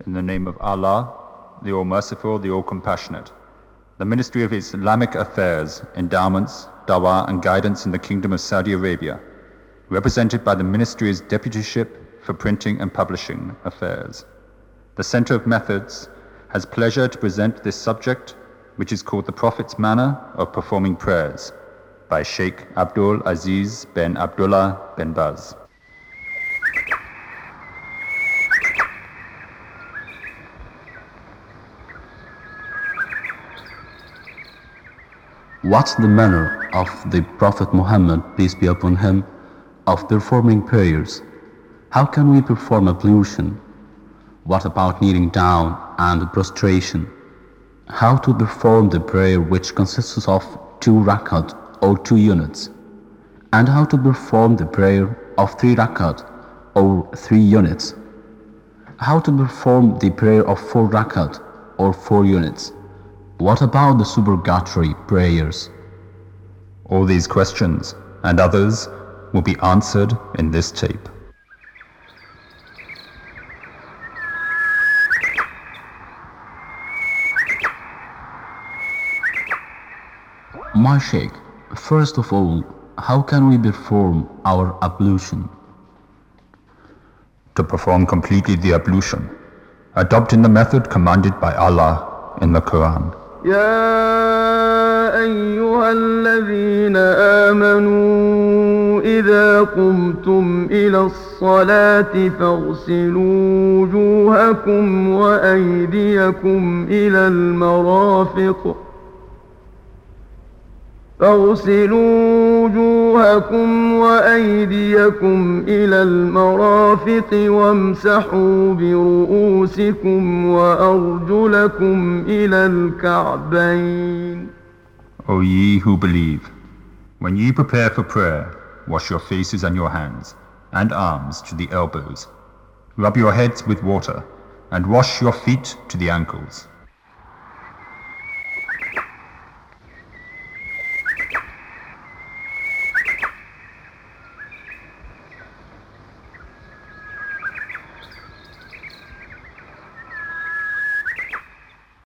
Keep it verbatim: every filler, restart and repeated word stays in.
In the name of Allah, the All-Merciful, the All-Compassionate. The Ministry of Islamic Affairs, Endowments, Dawah and Guidance in the Kingdom of Saudi Arabia, represented by the Ministry's Deputyship for Printing and Publishing Affairs. The Center of Methods has pleasure to present this subject, which is called The Prophet's Manner of Performing Prayers, by Sheikh Abdul Aziz bin Abdullah bin Baz. What's the manner of the Prophet Muhammad, peace be upon him, of performing prayers? How can we perform ablution? What about kneeling down and prostration? How to perform the prayer which consists of two rakat or two units? And how to perform the prayer of three rakat or three units? How to perform the prayer of four rakat or four units? What about the supererogatory prayers? All these questions and others will be answered in this tape. My Sheikh, first of all, how can we perform our ablution? To perform completely the ablution, adopting the method commanded by Allah in the Quran. يا أيها الذين آمنوا إذا قمتم إلى الصلاة فاغسلوا وجوهكم وأيديكم إلى المرافق فاغسلوا وجوهكم وأيديكم إلى المرافق وامسحوا برؤوسكم وأرجلكم إلى الكعبين. O ye who believe, when ye prepare for prayer, wash your faces and your hands, and arms to the elbows. Rub your heads with water, and wash your feet to the ankles.